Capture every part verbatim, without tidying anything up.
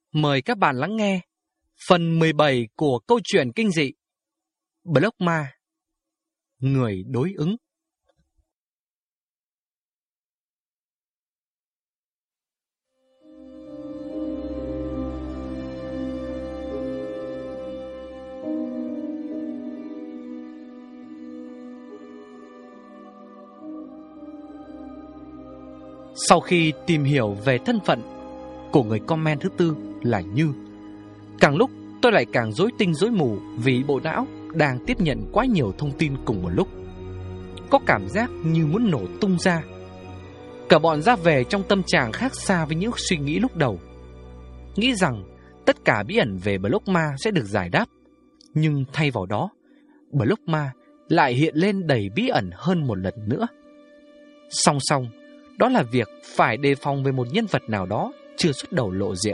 Mời các bạn lắng nghe phần mười bảy của câu chuyện kinh dị Block Ma, người đối ứng. Sau khi tìm hiểu về thân phận của người comment thứ tư là Như, càng lúc tôi lại càng rối tinh rối mù vì bộ não đang tiếp nhận quá nhiều thông tin cùng một lúc. Có cảm giác như muốn nổ tung ra. Cả bọn ra về trong tâm trạng khác xa với những suy nghĩ lúc đầu. Nghĩ rằng tất cả bí ẩn về Block Ma sẽ được giải đáp. Nhưng thay vào đó, Block Ma lại hiện lên đầy bí ẩn hơn một lần nữa. Song song, đó là việc phải đề phòng về một nhân vật nào đó chưa xuất đầu lộ diện.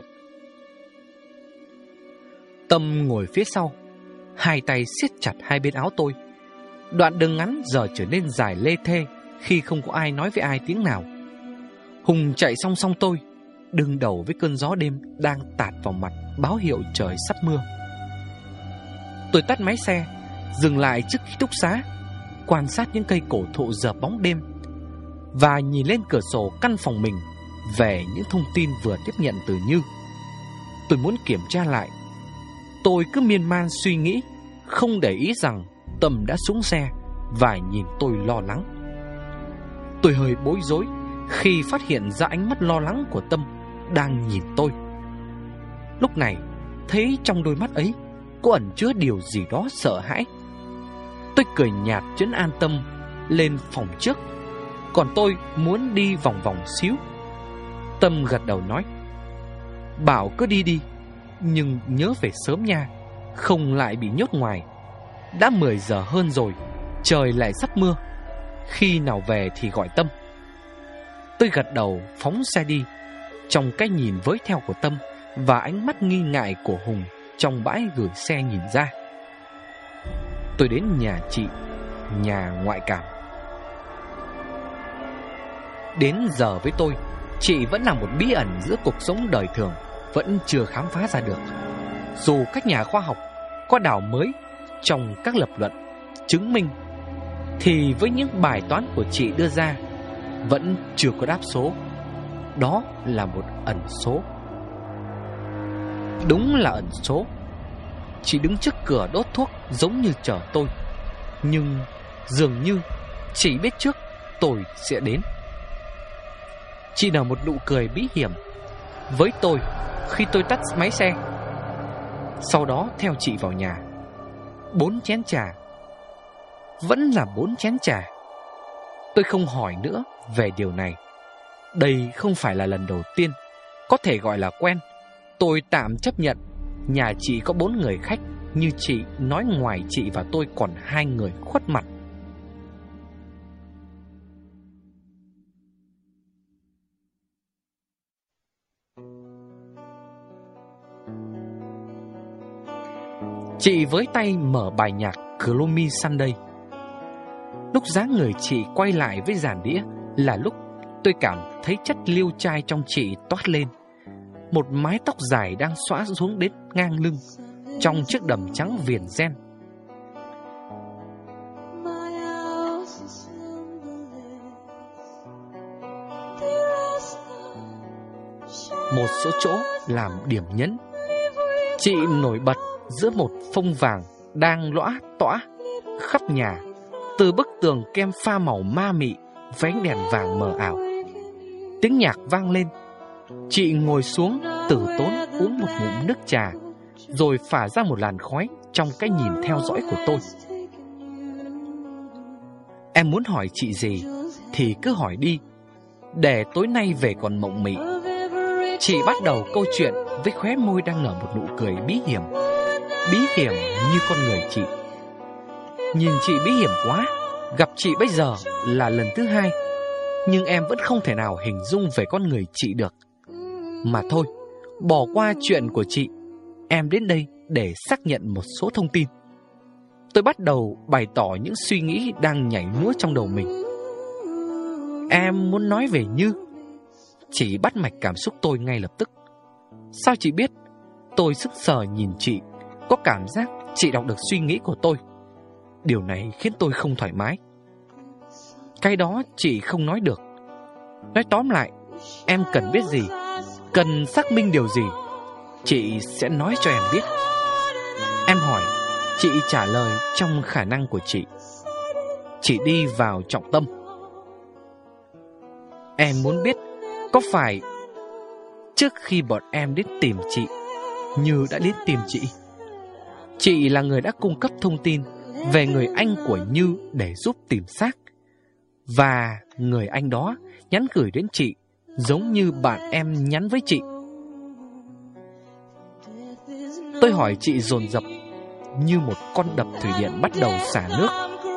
Tâm ngồi phía sau, hai tay siết chặt hai bên áo tôi. Đoạn đường ngắn giờ trở nên dài lê thê khi không có ai nói với ai tiếng nào. Hùng chạy song song tôi, đương đầu với cơn gió đêm đang tạt vào mặt, báo hiệu trời sắp mưa. Tôi tắt máy xe, dừng lại trước ký túc xá, quan sát những cây cổ thụ dợp bóng đêm và nhìn lên cửa sổ căn phòng mình về những thông tin vừa tiếp nhận từ Như. Tôi muốn kiểm tra lại. Tôi cứ miên man suy nghĩ, không để ý rằng Tâm đã xuống xe và nhìn tôi lo lắng. Tôi hơi bối rối khi phát hiện ra ánh mắt lo lắng của Tâm đang nhìn tôi. Lúc này, thấy trong đôi mắt ấy có ẩn chứa điều gì đó sợ hãi. Tôi cười nhạt trấn an Tâm lên phòng trước, còn tôi muốn đi vòng vòng xíu. Tâm gật đầu nói: "Bảo cứ đi đi, nhưng nhớ về sớm nha, không lại bị nhốt ngoài. Đã mười giờ hơn rồi, trời lại sắp mưa. Khi nào về thì gọi Tâm." Tôi gật đầu phóng xe đi, trong cái nhìn với theo của Tâm và ánh mắt nghi ngại của Hùng trong bãi gửi xe nhìn ra. Tôi đến nhà chị, nhà ngoại cảm. Đến giờ với tôi, chị vẫn là một bí ẩn giữa cuộc sống đời thường, vẫn chưa khám phá ra được. Dù các nhà khoa học có đào mới trong các lập luận chứng minh, thì với những bài toán của chị đưa ra vẫn chưa có đáp số. Đó là một ẩn số. Đúng là ẩn số. Chị đứng trước cửa đốt thuốc giống như chờ tôi, nhưng dường như chị biết trước tôi sẽ đến. Chị nở một nụ cười bí hiểm với tôi khi tôi tắt máy xe. Sau đó theo chị vào nhà. Bốn chén trà. Vẫn là bốn chén trà. Tôi không hỏi nữa về điều này. Đây không phải là lần đầu tiên, có thể gọi là quen. Tôi tạm chấp nhận nhà chị có bốn người khách, như chị nói ngoài chị và tôi còn hai người khuất mặt. Chị với tay mở bài nhạc Gloomy Sunday. Lúc dáng người chị quay lại với dàn đĩa là lúc tôi cảm thấy chất liêu trai trong chị toát lên. Một mái tóc dài đang xõa xuống đến ngang lưng trong chiếc đầm trắng viền ren. Một số chỗ làm điểm nhấn. Chị nổi bật giữa một phông vàng đang lõa tõa khắp nhà, từ bức tường kem pha màu ma mị với ánh đèn vàng mờ ảo. Tiếng nhạc vang lên. Chị ngồi xuống từ tốn uống một ngụm nước trà, rồi phả ra một làn khói trong cái nhìn theo dõi của tôi. Em muốn hỏi chị gì thì cứ hỏi đi, để tối nay về còn mộng mị. Chị bắt đầu câu chuyện với khóe môi đang nở một nụ cười bí hiểm. Bí hiểm như con người chị. Nhìn chị bí hiểm quá. Gặp chị bây giờ là lần thứ hai, nhưng em vẫn không thể nào hình dung về con người chị được. Mà thôi, bỏ qua chuyện của chị. Em đến đây để xác nhận một số thông tin. Tôi bắt đầu bày tỏ những suy nghĩ đang nhảy múa trong đầu mình. Em muốn nói về Như. Chị bắt mạch cảm xúc tôi ngay lập tức. Sao chị biết Tôi sững sờ nhìn chị, có cảm giác chị đọc được suy nghĩ của tôi. Điều này khiến tôi không thoải mái. Cái đó chị không nói được. Nói tóm lại, em cần biết gì, cần xác minh điều gì, chị sẽ nói cho em biết. Em hỏi, chị trả lời trong khả năng của chị. Chị đi vào trọng tâm. Em muốn biết có phải trước khi bọn em đến tìm chị, Như đã đến tìm chị? Chị là người đã cung cấp thông tin về người anh của Như để giúp tìm xác, và người anh đó nhắn gửi đến chị giống như bạn em nhắn với chị. Tôi hỏi chị dồn dập như một con đập thủy điện bắt đầu xả nước.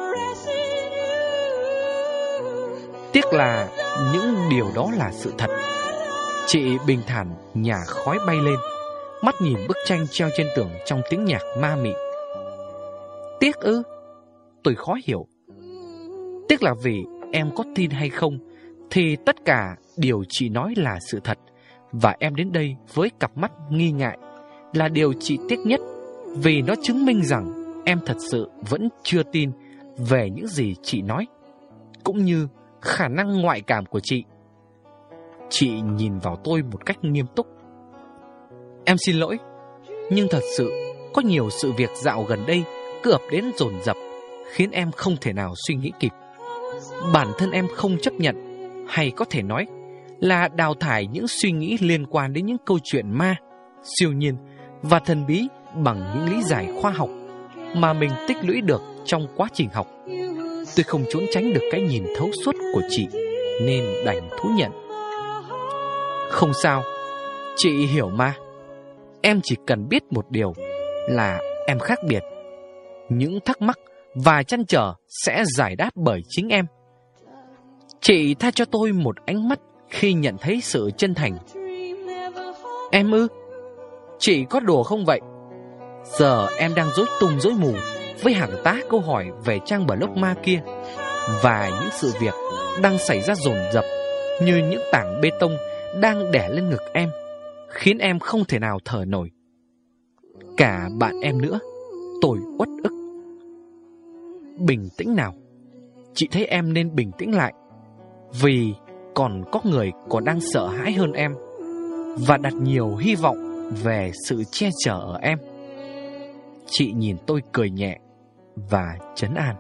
Tiếc là những điều đó là sự thật. Chị bình thản nhả khói bay lên, mắt nhìn bức tranh treo trên tường trong tiếng nhạc ma mị. Tiếc ư? Tôi khó hiểu. Tiếc là vì em có tin hay không thì tất cả điều chị nói là sự thật, và em đến đây với cặp mắt nghi ngại là điều chị tiếc nhất, vì nó chứng minh rằng em thật sự vẫn chưa tin về những gì chị nói, cũng như khả năng ngoại cảm của chị. Chị nhìn vào tôi một cách nghiêm túc. Em xin lỗi, nhưng thật sự có nhiều sự việc dạo gần đây cứ ập đến dồn dập, khiến em không thể nào suy nghĩ kịp. Bản thân em không chấp nhận, hay có thể nói là đào thải những suy nghĩ liên quan đến những câu chuyện ma, siêu nhiên và thần bí bằng những lý giải khoa học mà mình tích lũy được trong quá trình học. Tôi không trốn tránh được cái nhìn thấu suốt của chị, nên đành thú nhận. Không sao, chị hiểu mà. Em chỉ cần biết một điều là em khác biệt. Những thắc mắc và trăn trở sẽ giải đáp bởi chính em. Chị tha cho tôi một ánh mắt khi nhận thấy sự chân thành. Em ư? Chị có đùa không vậy? Giờ em đang rối tung rối mù với hàng tá câu hỏi về trang blog ma kia, và những sự việc đang xảy ra dồn dập như những tảng bê tông đang đè lên ngực em, khiến em không thể nào thở nổi. Cả bạn em nữa. Tôi uất ức. Bình tĩnh nào. Chị thấy em nên bình tĩnh lại, vì còn có người còn đang sợ hãi hơn em và đặt nhiều hy vọng về sự che chở ở em. Chị nhìn tôi cười nhẹ và trấn an.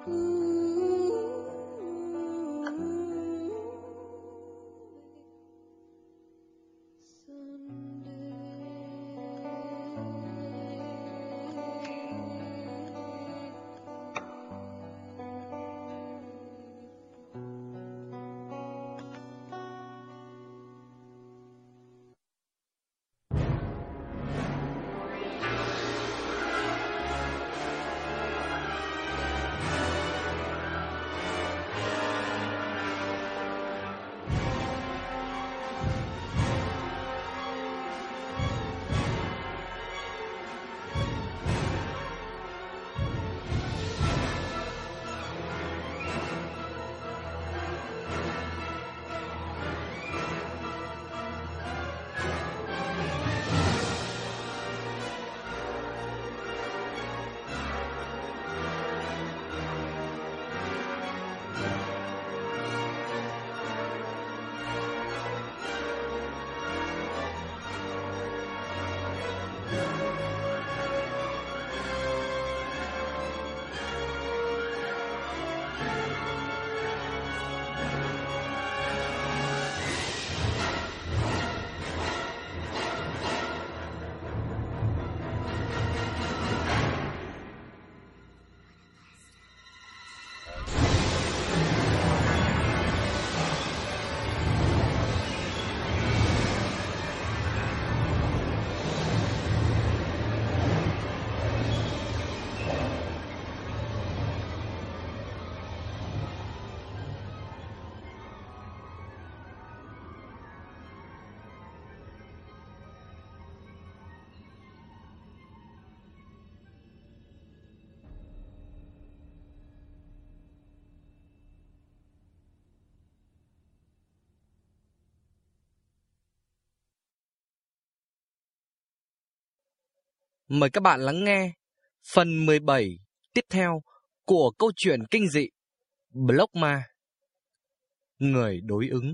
Mời các bạn lắng nghe phần mười bảy tiếp theo của câu chuyện kinh dị Block Ma, người đối ứng.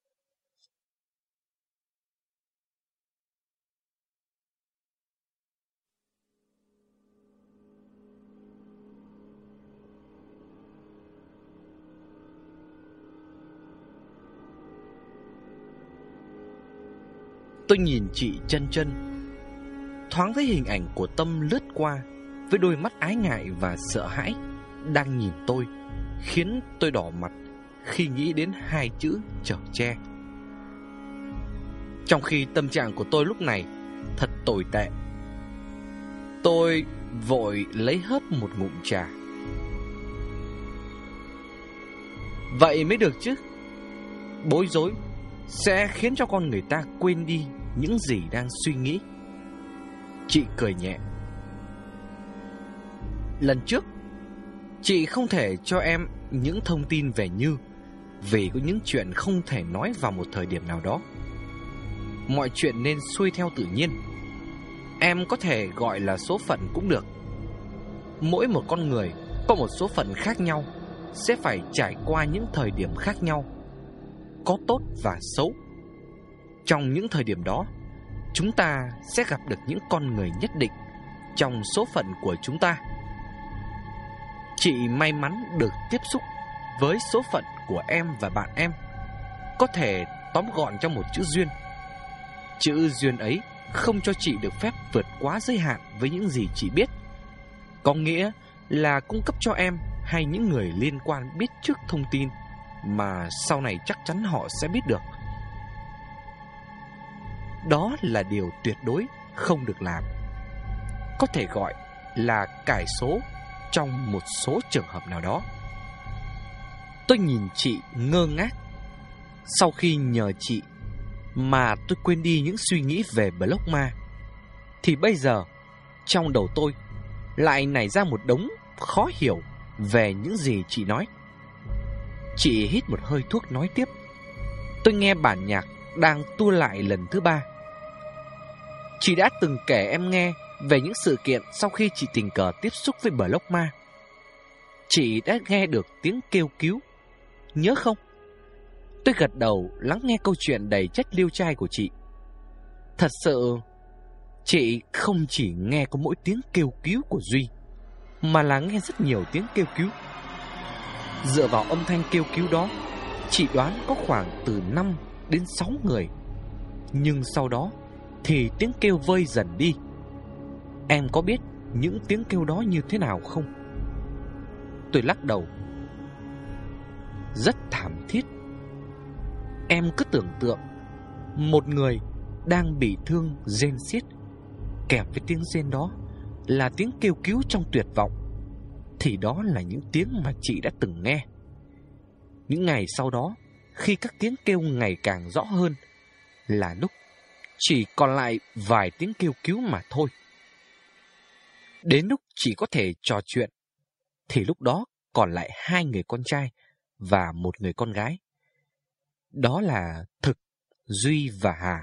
Tôi nhìn chị Chân Chân, thoáng thấy hình ảnh của Tâm lướt qua với đôi mắt ái ngại và sợ hãi đang nhìn tôi, khiến tôi đỏ mặt khi nghĩ đến hai chữ chở che. Trong khi tâm trạng của tôi lúc này thật tồi tệ, tôi vội lấy hớp một ngụm trà. Vậy mới được chứ. Bối rối sẽ khiến cho con người ta quên đi những gì đang suy nghĩ. Chị cười nhẹ. Lần trước chị không thể cho em những thông tin về Như, vì có những chuyện không thể nói vào một thời điểm nào đó. Mọi chuyện nên xuôi theo tự nhiên. Em có thể gọi là số phận cũng được. Mỗi một con người có một số phận khác nhau, sẽ phải trải qua những thời điểm khác nhau, có tốt và xấu. Trong những thời điểm đó, chúng ta sẽ gặp được những con người nhất định trong số phận của chúng ta. Chị may mắn được tiếp xúc với số phận của em và bạn em, có thể tóm gọn trong một chữ duyên. Chữ duyên ấy không cho chị được phép vượt quá giới hạn với những gì chị biết, có nghĩa là cung cấp cho em hay những người liên quan biết trước thông tin mà sau này chắc chắn họ sẽ biết được. Đó là điều tuyệt đối không được làm, có thể gọi là cải số trong một số trường hợp nào đó. Tôi nhìn chị ngơ ngác. Sau khi nhờ chị mà tôi quên đi những suy nghĩ về Block Ma, thì bây giờ trong đầu tôi lại nảy ra một đống khó hiểu về những gì chị nói. Chị hít một hơi thuốc nói tiếp. Tôi nghe bản nhạc đang tua lại lần thứ ba. Chị đã từng kể em nghe về những sự kiện sau khi chị tình cờ tiếp xúc với Block Ma. Chị đã nghe được tiếng kêu cứu, nhớ không? Tôi gật đầu lắng nghe câu chuyện đầy chất liêu trai của chị. Thật sự, chị không chỉ nghe có mỗi tiếng kêu cứu của Duy, mà là nghe rất nhiều tiếng kêu cứu. Dựa vào âm thanh kêu cứu đó, chị đoán có khoảng từ năm đến sáu người. Nhưng sau đó thì tiếng kêu vơi dần đi. Em có biết những tiếng kêu đó như thế nào không? Tôi lắc đầu. Rất thảm thiết. Em cứ tưởng tượng một người đang bị thương rên xiết, kèm với tiếng rên đó là tiếng kêu cứu trong tuyệt vọng, thì đó là những tiếng mà chị đã từng nghe. Những ngày sau đó, khi các tiếng kêu ngày càng rõ hơn, là lúc chỉ còn lại vài tiếng kêu cứu mà thôi. Đến lúc chỉ có thể trò chuyện, thì lúc đó còn lại hai người con trai và một người con gái. Đó là Thực, Duy và Hà.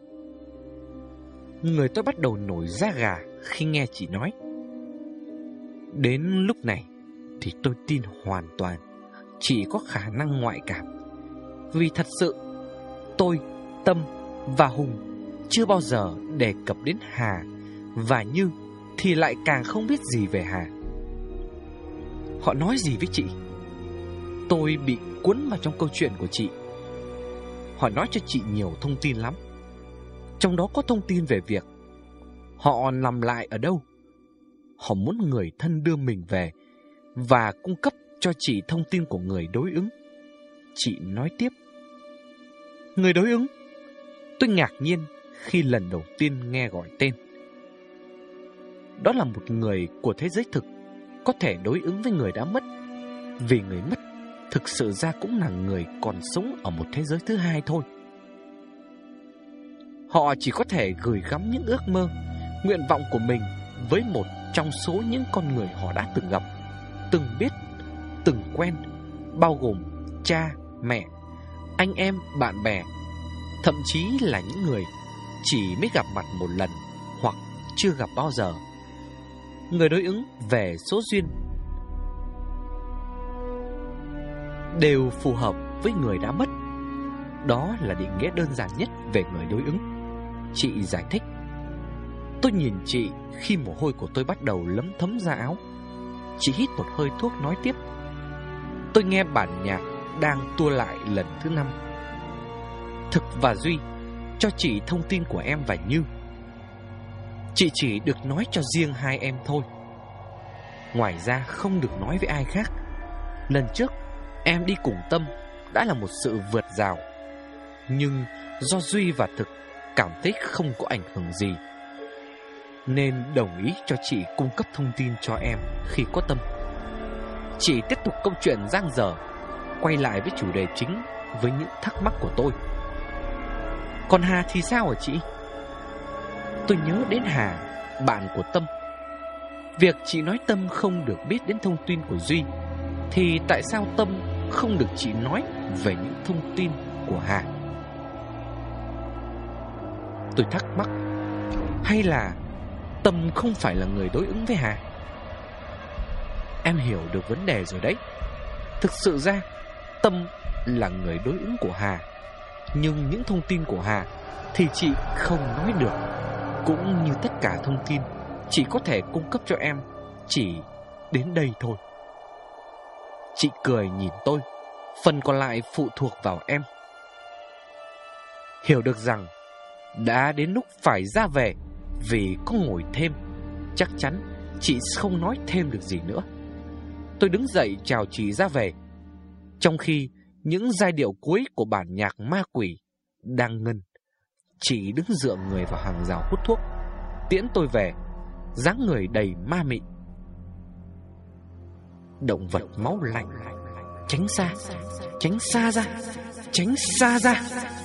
Người tôi bắt đầu nổi da gà khi nghe chị nói. Đến lúc này thì tôi tin hoàn toàn chị có khả năng ngoại cảm. Vì thật sự, tôi, Tâm và Hùng chưa bao giờ đề cập đến Hà, và Như thì lại càng không biết gì về Hà. Họ nói gì với chị? Tôi bị cuốn vào trong câu chuyện của chị. Họ nói cho chị nhiều thông tin lắm. Trong đó có thông tin về việc họ nằm lại ở đâu. Họ muốn người thân đưa mình về và cung cấp cho chị thông tin của người đối ứng. Chị nói tiếp. Người đối ứng? Tôi ngạc nhiên khi lần đầu tiên nghe gọi tên. Đó là một người của thế giới thực, có thể đối ứng với người đã mất. Vì người mất thực sự ra cũng là người còn sống ở một thế giới thứ hai thôi. Họ chỉ có thể gửi gắm những ước mơ, nguyện vọng của mình với một trong số những con người họ đã từng gặp, từng biết, từng quen, bao gồm cha, mẹ, anh em, bạn bè, thậm chí là những người chỉ mới gặp mặt một lần hoặc chưa gặp bao giờ. Người đối ứng về số duyên đều phù hợp với người đã mất. Đó là định nghĩa đơn giản nhất về người đối ứng. Chị giải thích. Tôi nhìn chị khi mồ hôi của tôi bắt đầu lấm thấm ra áo. Chị hít một hơi thuốc nói tiếp. Tôi nghe bản nhạc đang tua lại lần thứ năm. Thực và Duy cho chị thông tin của em và Như. Chị chỉ được nói cho riêng hai em thôi, ngoài ra không được nói với ai khác. Lần trước em đi cùng Tâm đã là một sự vượt rào, nhưng do Duy và Thực cảm thấy không có ảnh hưởng gì nên đồng ý cho chị cung cấp thông tin cho em khi có Tâm. Chị tiếp tục câu chuyện dang dở, quay lại với chủ đề chính với những thắc mắc của tôi. Còn Hà thì sao hả chị? Tôi nhớ đến Hà, bạn của Tâm. Việc chị nói Tâm không được biết đến thông tin của Duy, thì tại sao Tâm không được chị nói về những thông tin của Hà? Tôi thắc mắc. Hay là Tâm không phải là người đối ứng với Hà? Em hiểu được vấn đề rồi đấy. Thực sự ra Tâm là người đối ứng của Hà, nhưng những thông tin của Hà thì chị không nói được. Cũng như tất cả thông tin chị có thể cung cấp cho em chỉ đến đây thôi. Chị cười nhìn tôi. Phần còn lại phụ thuộc vào em. Hiểu được rằng đã đến lúc phải ra về, vì có ngồi thêm chắc chắn chị không nói thêm được gì nữa. Tôi đứng dậy chào chị ra về, trong khi những giai điệu cuối của bản nhạc ma quỷ đang ngân. Chị đứng dựa người vào hàng rào hút thuốc, tiễn tôi về, dáng người đầy ma mị. Động vật máu lạnh, tránh xa, tránh xa ra, tránh xa ra.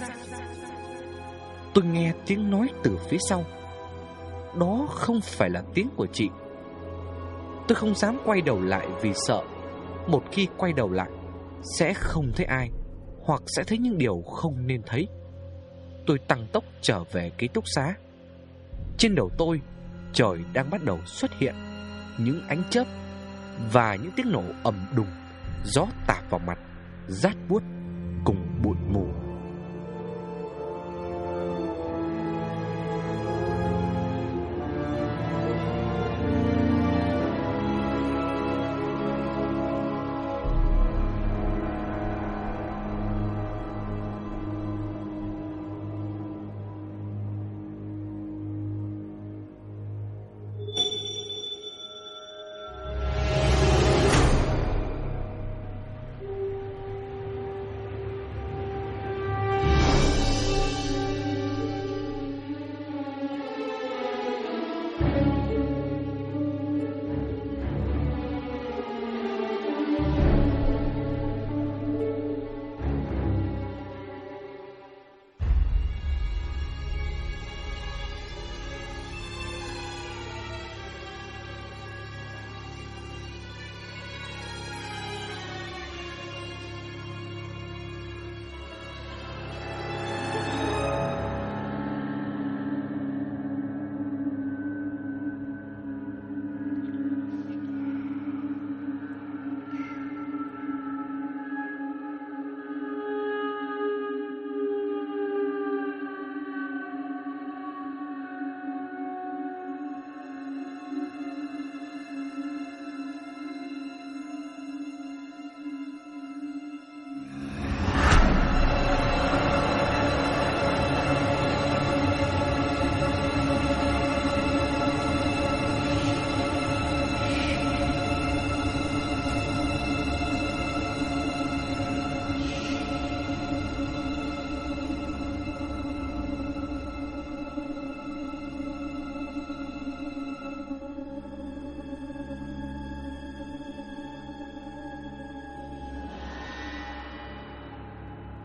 Tôi nghe tiếng nói từ phía sau. Đó không phải là tiếng của chị. Tôi không dám quay đầu lại vì sợ một khi quay đầu lại sẽ không thấy ai, hoặc sẽ thấy những điều không nên thấy. Tôi tăng tốc trở về ký túc xá. Trên đầu tôi, trời đang bắt đầu xuất hiện những ánh chớp và những tiếng nổ ầm đùng. Gió tạt vào mặt, rát buốt cùng bụi mù.